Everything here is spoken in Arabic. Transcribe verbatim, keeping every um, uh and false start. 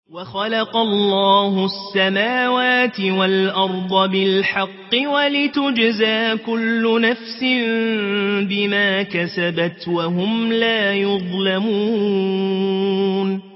وخلق الله السماوات والأرض بالحق ولتجزى كل نفس بما كسبت وهم لا يظلمون